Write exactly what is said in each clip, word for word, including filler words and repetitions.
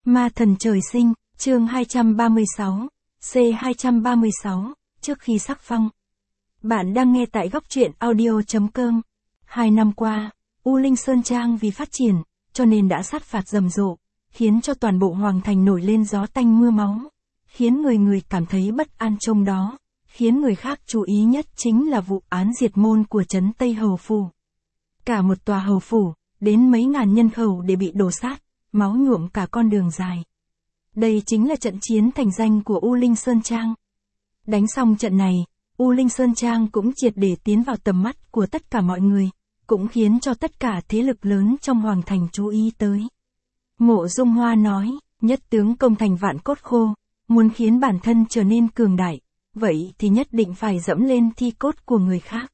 Ma thần trời sinh, chương hai trăm ba mươi sáu, C hai trăm ba mươi sáu, trước khi sắc phong. Bạn đang nghe tại góc truyện audio chấm com. Hai năm qua, U Linh Sơn Trang vì phát triển, cho nên đã sát phạt rầm rộ, khiến cho toàn bộ hoàng thành nổi lên gió tanh mưa máu, khiến người người cảm thấy bất an trong đó, khiến người khác chú ý nhất chính là vụ án diệt môn của trấn Tây Hầu Phủ. Cả một tòa hầu phủ, đến mấy ngàn nhân khẩu để bị đổ sát, máu nhuộm cả con đường dài. Đây chính là trận chiến thành danh của U Linh Sơn Trang. Đánh xong trận này, U Linh Sơn Trang cũng triệt để tiến vào tầm mắt của tất cả mọi người, cũng khiến cho tất cả thế lực lớn trong hoàng thành chú ý tới. Mộ Dung Hoa nói, nhất tướng công thành vạn cốt khô, muốn khiến bản thân trở nên cường đại, vậy thì nhất định phải dẫm lên thi cốt của người khác.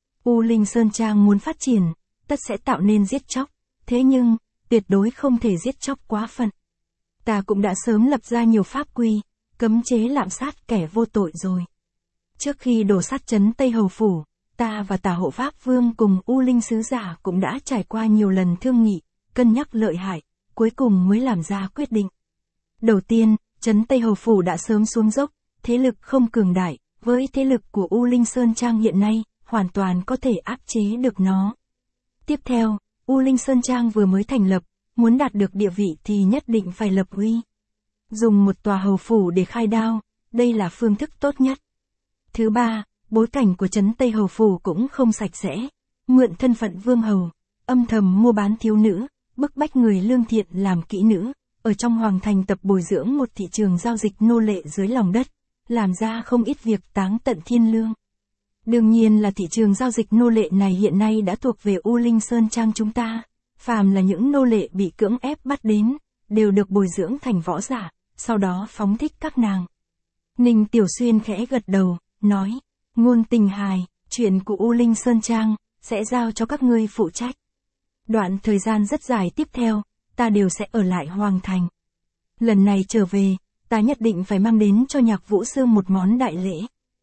U Linh Sơn Trang muốn phát triển, tất sẽ tạo nên giết chóc, thế nhưng, tuyệt đối không thể giết chóc quá phận. Ta cũng đã sớm lập ra nhiều pháp quy, cấm chế lạm sát kẻ vô tội rồi. Trước khi đổ sát trấn Tây Hầu Phủ, ta và Tả Hộ Pháp Vương cùng U Linh Sứ Giả cũng đã trải qua nhiều lần thương nghị, cân nhắc lợi hại, cuối cùng mới làm ra quyết định. Đầu tiên, trấn Tây Hầu Phủ đã sớm xuống dốc, thế lực không cường đại, với thế lực của U Linh Sơn Trang hiện nay, hoàn toàn có thể áp chế được nó. Tiếp theo, U Linh Sơn Trang vừa mới thành lập, muốn đạt được địa vị thì nhất định phải lập uy. Dùng một tòa hầu phủ để khai đao, đây là phương thức tốt nhất. Thứ ba, bối cảnh của trấn Tây Hầu Phủ cũng không sạch sẽ, mượn thân phận vương hầu, âm thầm mua bán thiếu nữ, bức bách người lương thiện làm kỹ nữ, ở trong hoàng thành tập bồi dưỡng một thị trường giao dịch nô lệ dưới lòng đất, làm ra không ít việc táng tận thiên lương. Đương nhiên là thị trường giao dịch nô lệ này hiện nay đã thuộc về U Linh Sơn Trang chúng ta. Phàm là những nô lệ bị cưỡng ép bắt đến, đều được bồi dưỡng thành võ giả, sau đó phóng thích các nàng. Ninh Tiểu Xuyên khẽ gật đầu, nói, ngôn tình hài, chuyện của U Linh Sơn Trang, sẽ giao cho các ngươi phụ trách. Đoạn thời gian rất dài tiếp theo, ta đều sẽ ở lại hoàng thành. Lần này trở về, ta nhất định phải mang đến cho Nhạc Vũ Sương một món đại lễ.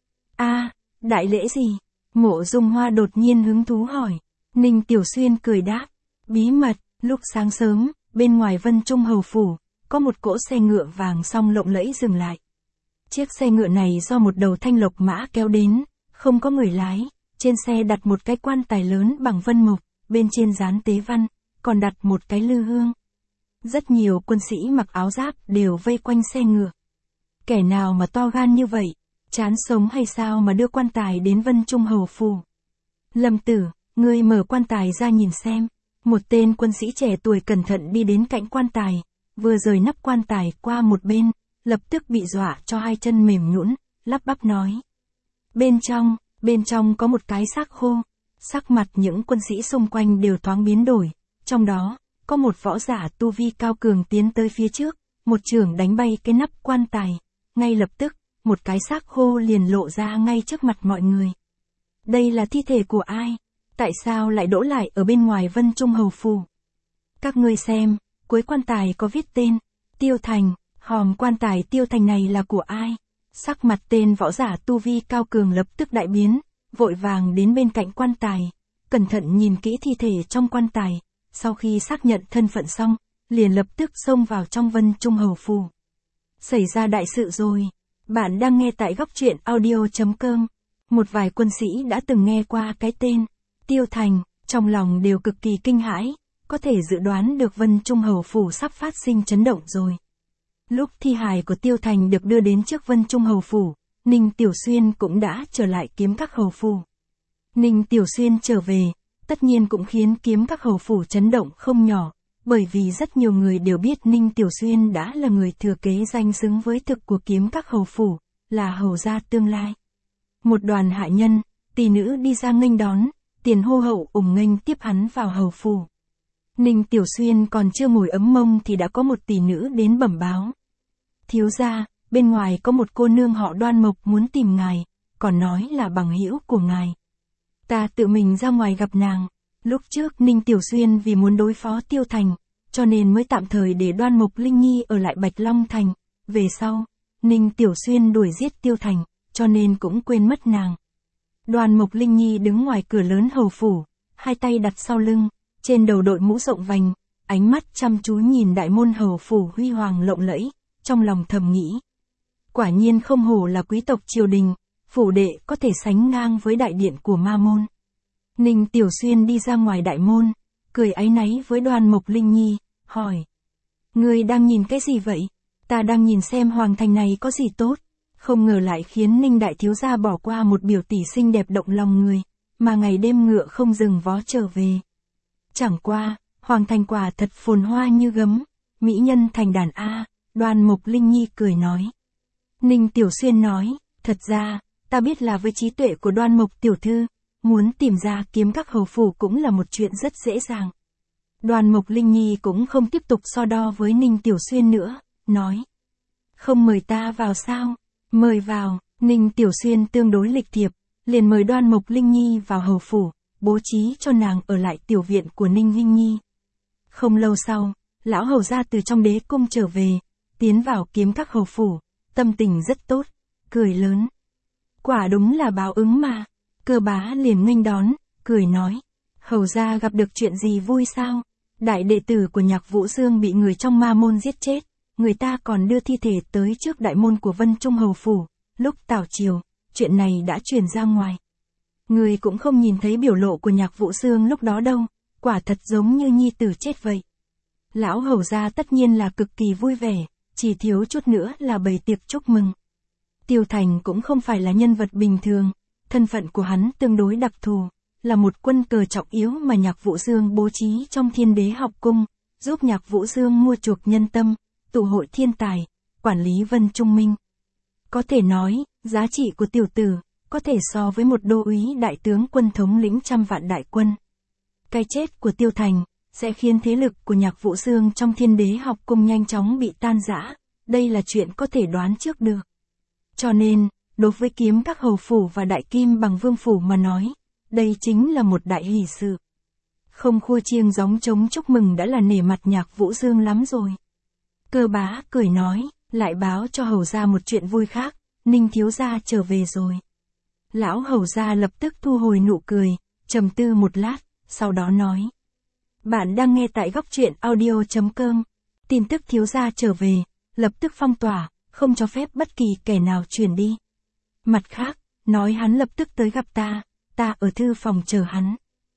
A, đại lễ gì? Mộ Dung Hoa đột nhiên hứng thú hỏi. Ninh Tiểu Xuyên cười đáp. Bí mật, lúc sáng sớm, bên ngoài Vân Trung Hầu Phủ, có một cỗ xe ngựa vàng song lộng lẫy dừng lại. Chiếc xe ngựa này do một đầu thanh lộc mã kéo đến, không có người lái, trên xe đặt một cái quan tài lớn bằng vân mộc, bên trên dán tế văn, còn đặt một cái lư hương. Rất nhiều quân sĩ mặc áo giáp đều vây quanh xe ngựa. Kẻ nào mà to gan như vậy, chán sống hay sao mà đưa quan tài đến Vân Trung Hầu Phủ? Lâm Tử, ngươi mở quan tài ra nhìn xem. Một tên quân sĩ trẻ tuổi cẩn thận đi đến cạnh quan tài, vừa rời nắp quan tài qua một bên, lập tức bị dọa cho hai chân mềm nhũn, lắp bắp nói. Bên trong, bên trong có một cái xác khô. Sắc mặt những quân sĩ xung quanh đều thoáng biến đổi, trong đó, có một võ giả tu vi cao cường tiến tới phía trước, một chưởng đánh bay cái nắp quan tài, ngay lập tức, một cái xác khô liền lộ ra ngay trước mặt mọi người. Đây là thi thể của ai? Tại sao lại đỗ lại ở bên ngoài Vân Trung Hầu Phủ? Các ngươi xem, cuối quan tài có viết tên, Tiêu Thành, hòm quan tài Tiêu Thành này là của ai? Sắc mặt tên võ giả tu vi cao cường lập tức đại biến, vội vàng đến bên cạnh quan tài, cẩn thận nhìn kỹ thi thể trong quan tài, sau khi xác nhận thân phận xong, liền lập tức xông vào trong Vân Trung Hầu Phủ. Xảy ra đại sự rồi, bạn đang nghe tại góc truyện audio chấm com. Một vài quân sĩ đã từng nghe qua cái tên Tiêu Thành, trong lòng đều cực kỳ kinh hãi, có thể dự đoán được Vân Trung Hầu Phủ sắp phát sinh chấn động rồi. Lúc thi hài của Tiêu Thành được đưa đến trước Vân Trung Hầu Phủ, Ninh Tiểu Xuyên cũng đã trở lại Kiếm Các Hầu Phủ. Ninh Tiểu Xuyên trở về, tất nhiên cũng khiến Kiếm Các Hầu Phủ chấn động không nhỏ, bởi vì rất nhiều người đều biết Ninh Tiểu Xuyên đã là người thừa kế danh xứng với thực của Kiếm Các Hầu Phủ, là hầu gia tương lai. Một đoàn hạ nhân, tỷ nữ đi ra nghênh đón, tiền hô hậu ủng nghênh tiếp hắn vào hầu phủ. Ninh Tiểu Xuyên còn chưa ngồi ấm mông thì đã có một tỷ nữ đến bẩm báo. Thiếu gia, bên ngoài có một cô nương họ Đoan Mộc muốn tìm ngài, còn nói là bằng hữu của ngài. Ta tự mình ra ngoài gặp nàng. Lúc trước Ninh Tiểu Xuyên vì muốn đối phó Tiêu Thành, cho nên mới tạm thời để Đoan Mộc Linh Nhi ở lại Bạch Long Thành. Về sau, Ninh Tiểu Xuyên đuổi giết Tiêu Thành, cho nên cũng quên mất nàng. Đoan Mộc Linh Nhi đứng ngoài cửa lớn hầu phủ, hai tay đặt sau lưng, trên đầu đội mũ rộng vành, ánh mắt chăm chú nhìn đại môn hầu phủ huy hoàng lộng lẫy, trong lòng thầm nghĩ. Quả nhiên không hổ là quý tộc triều đình, phủ đệ có thể sánh ngang với đại điện của ma môn. Ninh Tiểu Xuyên đi ra ngoài đại môn, cười áy náy với Đoan Mộc Linh Nhi, hỏi. Ngươi đang nhìn cái gì vậy? Ta đang nhìn xem hoàng thành này có gì tốt. Không ngờ lại khiến Ninh đại thiếu gia bỏ qua một biểu tỷ xinh đẹp động lòng người, mà ngày đêm ngựa không dừng vó trở về. Chẳng qua, hoàng thành quả thật phồn hoa như gấm, mỹ nhân thành đàn A, Đoan Mộc Linh Nhi cười nói. Ninh Tiểu Xuyên nói, thật ra, ta biết là với trí tuệ của Đoan Mộc tiểu thư, muốn tìm ra kiếm các hầu phủ cũng là một chuyện rất dễ dàng. Đoan Mộc Linh Nhi cũng không tiếp tục so đo với Ninh Tiểu Xuyên nữa, nói. Không mời ta vào sao? Mời vào, Ninh Tiểu Xuyên tương đối lịch thiệp, liền mời Đoan Mộc Linh Nhi vào hầu phủ, bố trí cho nàng ở lại tiểu viện của Ninh Linh Nhi. Không lâu sau, lão hầu gia từ trong đế cung trở về, tiến vào kiếm các hầu phủ, tâm tình rất tốt, cười lớn. Quả đúng là báo ứng mà. Cơ bá liền nghênh đón, cười nói. Hầu gia gặp được chuyện gì vui sao? Đại đệ tử của Nhạc Vũ Dương bị người trong ma môn giết chết, người ta còn đưa thi thể tới trước đại môn của Vân Trung hầu phủ, lúc tảo triều, chuyện này đã truyền ra ngoài. Người cũng không nhìn thấy biểu lộ của Nhạc Vũ Dương lúc đó đâu, quả thật giống như nhi tử chết vậy. Lão hầu gia tất nhiên là cực kỳ vui vẻ, chỉ thiếu chút nữa là bày tiệc chúc mừng. Tiêu Thành cũng không phải là nhân vật bình thường, thân phận của hắn tương đối đặc thù, là một quân cờ trọng yếu mà Nhạc Vũ Dương bố trí trong Thiên Đế học cung, giúp Nhạc Vũ Dương mua chuộc nhân tâm, tụ hội thiên tài, quản lý Vân Trung Minh. Có thể nói, giá trị của tiểu tử, có thể so với một đô úy đại tướng quân thống lĩnh trăm vạn đại quân. Cái chết của Tiêu Thành, sẽ khiến thế lực của Nhạc Vũ Dương trong Thiên Đế học cung nhanh chóng bị tan rã, đây là chuyện có thể đoán trước được. Cho nên, đối với kiếm các hầu phủ và đại kim bằng vương phủ mà nói, đây chính là một đại hỷ sự. Không khua chiêng gióng trống chúc mừng đã là nể mặt Nhạc Vũ Dương lắm rồi. Cơ bá cười nói, lại báo cho hầu gia một chuyện vui khác, Ninh thiếu gia trở về rồi. Lão hầu gia lập tức thu hồi nụ cười, trầm tư một lát, sau đó nói. Bạn đang nghe tại góc truyện audio chấm com. Tin tức thiếu gia trở về, lập tức phong tỏa, không cho phép bất kỳ kẻ nào truyền đi. Mặt khác, nói hắn lập tức tới gặp ta, ta ở thư phòng chờ hắn.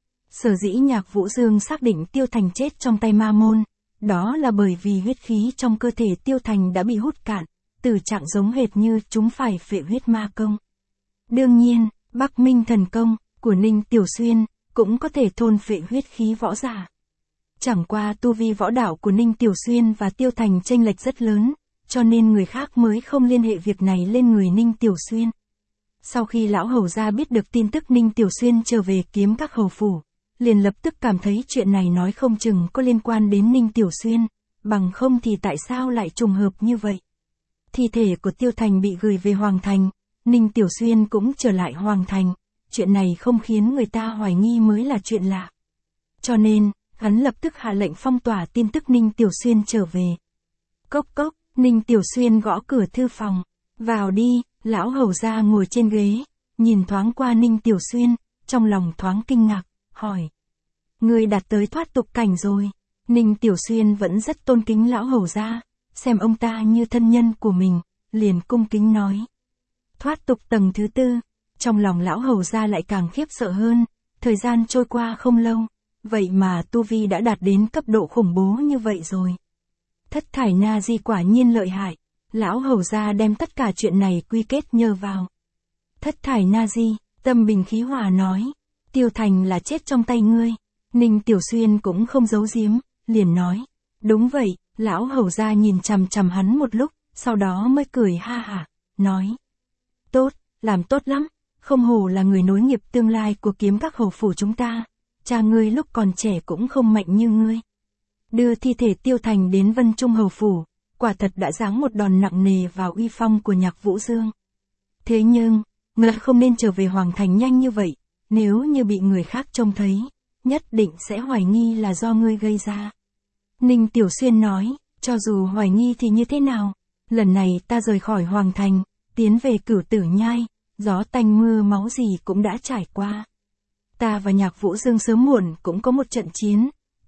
Sở dĩ Nhạc Vũ Dương xác định Tiêu Thành chết trong tay ma môn, đó là bởi vì huyết khí trong cơ thể Tiêu Thành đã bị hút cạn, từ trạng giống hệt như chúng phải phệ huyết ma công. Đương nhiên, Bắc Minh thần công của Ninh Tiểu Xuyên cũng có thể thôn phệ huyết khí võ giả. Chẳng qua tu vi võ đạo của Ninh Tiểu Xuyên và Tiêu Thành chênh lệch rất lớn, cho nên người khác mới không liên hệ việc này lên người Ninh Tiểu Xuyên. Sau khi lão hầu gia biết được tin tức Ninh Tiểu Xuyên trở về kiếm các hầu phủ, liền lập tức cảm thấy chuyện này nói không chừng có liên quan đến Ninh Tiểu Xuyên, bằng không thì tại sao lại trùng hợp như vậy. Thi thể của Tiêu Thành bị gửi về Hoàng Thành, Ninh Tiểu Xuyên cũng trở lại Hoàng Thành, chuyện này không khiến người ta hoài nghi mới là chuyện lạ. Cho nên, hắn lập tức hạ lệnh phong tỏa tin tức Ninh Tiểu Xuyên trở về. Cốc cốc, Ninh Tiểu Xuyên gõ cửa thư phòng, vào đi, lão hầu gia ngồi trên ghế, nhìn thoáng qua Ninh Tiểu Xuyên, trong lòng thoáng kinh ngạc, hỏi. Người đạt tới thoát tục cảnh rồi. Ninh Tiểu Xuyên vẫn rất tôn kính lão hầu gia, xem ông ta như thân nhân của mình, liền cung kính nói. Thoát tục tầng thứ tư, trong lòng lão hầu gia lại càng khiếp sợ hơn, thời gian trôi qua không lâu, vậy mà tu vi đã đạt đến cấp độ khủng bố như vậy rồi. Thất thải na di quả nhiên lợi hại, lão hầu gia đem tất cả chuyện này quy kết nhờ vào. Thất thải na di, tâm bình khí hòa nói, Tiêu Thành là chết trong tay ngươi. Ninh Tiểu Xuyên cũng không giấu giếm, liền nói. Đúng vậy, lão hầu gia nhìn chằm chằm hắn một lúc, sau đó mới cười ha hả, nói. Tốt, làm tốt lắm, không hổ là người nối nghiệp tương lai của kiếm các hầu phủ chúng ta, cha ngươi lúc còn trẻ cũng không mạnh như ngươi. Đưa thi thể Tiêu Thành đến Vân Trung hầu phủ, quả thật đã giáng một đòn nặng nề vào uy phong của Nhạc Vũ Dương. Thế nhưng, ngươi không nên trở về Hoàng Thành nhanh như vậy, nếu như bị người khác trông thấy, nhất định sẽ hoài nghi là do ngươi gây ra. Ninh Tiểu Xuyên nói, cho dù hoài nghi thì như thế nào, lần này ta rời khỏi Hoàng Thành, tiến về Cửu Tử Nhai, gió tanh mưa máu gì cũng đã trải qua. Ta và Nhạc Vũ Dương sớm muộn cũng có một trận chiến,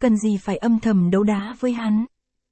cần gì phải âm thầm đấu đá với hắn.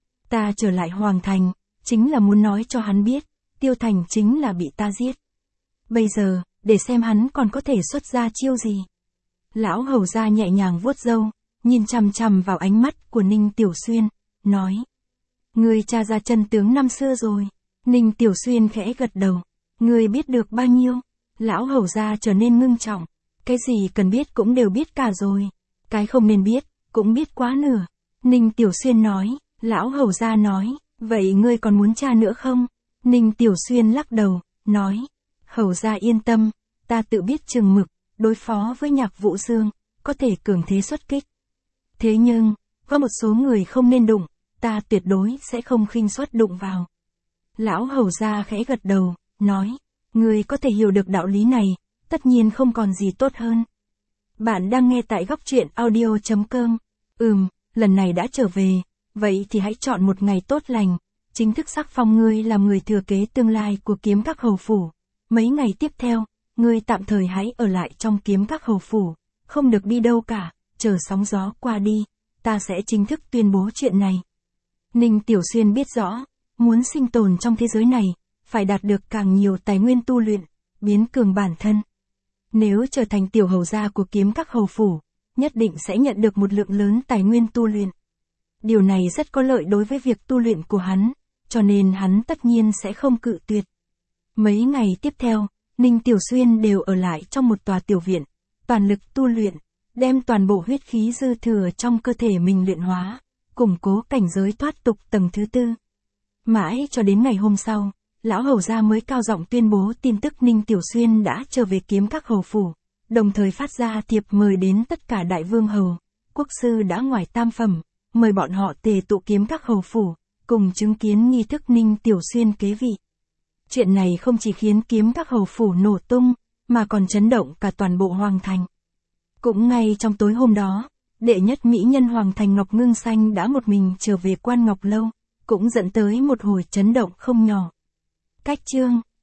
Ta trở lại Hoàng Thành, chính là muốn nói cho hắn biết, Tiêu Thành chính là bị ta giết. Bây giờ, để xem hắn còn có thể xuất ra chiêu gì. Lão hầu gia nhẹ nhàng vuốt râu, nhìn chằm chằm vào ánh mắt của Ninh Tiểu Xuyên, nói. Ngươi tra ra chân tướng năm xưa rồi. Ninh Tiểu Xuyên khẽ gật đầu. Ngươi biết được bao nhiêu? Lão hầu gia trở nên ngưng trọng. Cái gì cần biết cũng đều biết cả rồi. Cái không nên biết, cũng biết quá nửa. Ninh Tiểu Xuyên nói, lão hầu gia nói, vậy ngươi còn muốn tra nữa không? Ninh Tiểu Xuyên lắc đầu, nói, hầu gia yên tâm, ta tự biết chừng mực, đối phó với Nhạc Vũ Dương, có thể cường thế xuất kích. Thế nhưng, có một số người không nên đụng, ta tuyệt đối sẽ không khinh suất đụng vào. Lão hầu gia khẽ gật đầu, nói, ngươi có thể hiểu được đạo lý này, tất nhiên không còn gì tốt hơn. Bạn đang nghe tại góc truyện audio chấm com. Ừm, lần này đã trở về, vậy thì hãy chọn một ngày tốt lành, chính thức sắc phong ngươi làm người thừa kế tương lai của Kiếm Các hầu phủ. Mấy ngày tiếp theo, ngươi tạm thời hãy ở lại trong Kiếm Các hầu phủ, không được đi đâu cả, chờ sóng gió qua đi, ta sẽ chính thức tuyên bố chuyện này. Ninh Tiểu Xuyên biết rõ, muốn sinh tồn trong thế giới này, phải đạt được càng nhiều tài nguyên tu luyện, biến cường bản thân. Nếu trở thành tiểu hầu gia của Kiếm Các hầu phủ, nhất định sẽ nhận được một lượng lớn tài nguyên tu luyện. Điều này rất có lợi đối với việc tu luyện của hắn, cho nên hắn tất nhiên sẽ không cự tuyệt. Mấy ngày tiếp theo, Ninh Tiểu Xuyên đều ở lại trong một tòa tiểu viện, toàn lực tu luyện, đem toàn bộ huyết khí dư thừa trong cơ thể mình luyện hóa, củng cố cảnh giới thoát tục tầng thứ tư. Mãi cho đến ngày hôm sau, lão hầu gia mới cao giọng tuyên bố tin tức Ninh Tiểu Xuyên đã trở về Kiếm Các hầu phủ, đồng thời phát ra thiệp mời đến tất cả đại vương hầu, quốc sư đã ngoài tam phẩm, mời bọn họ tề tụ Kiếm Các hầu phủ, cùng chứng kiến nghi thức Ninh Tiểu Xuyên kế vị. Chuyện này không chỉ khiến Kiếm Các hầu phủ nổ tung, mà còn chấn động cả toàn bộ Hoàng Thành. Cũng ngay trong tối hôm đó, đệ nhất mỹ nhân Hoàng Thành Ngọc Ngưng Xanh đã một mình trở về Quan Ngọc Lâu, cũng dẫn tới một hồi chấn động không nhỏ. Cách chương